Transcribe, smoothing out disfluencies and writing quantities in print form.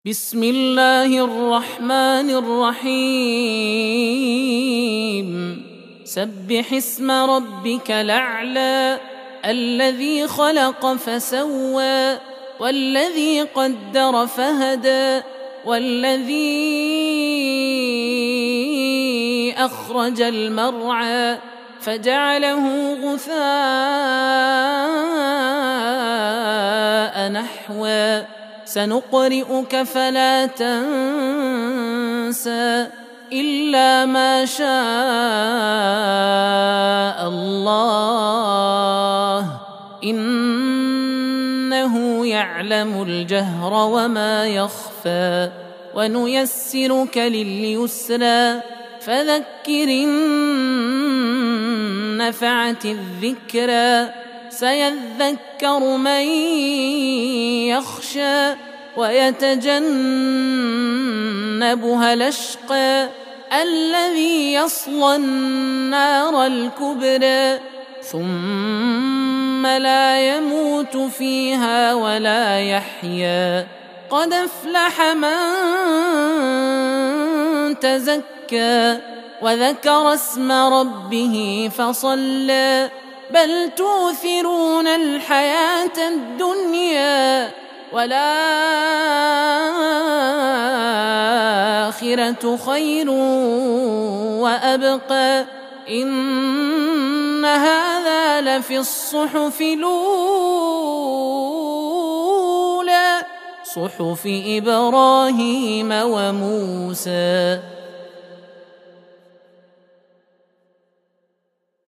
بسم الله الرحمن الرحيم سبح اسم ربك الأعلى الذي خلق فسوى والذي قدر فهدى والذي أخرج المرعى فجعله غثاء نحوا سنقرئك فلا تنسى إلا ما شاء الله إنه يعلم الجهر وما يخفى ونيسرك لليسرى فذكر إن نفعت الذكرى سيذكر من يخشى ويتجنبها الأشقى الذي يصلى النار الكبرى ثم لا يموت فيها ولا يحيا قد أفلح من تزكى وذكر اسم ربه فصلى بل توثرون الحياة الدنيا والآخرة خير وأبقى إن هذا لفي الصحف الأولى صحف إبراهيم وموسى.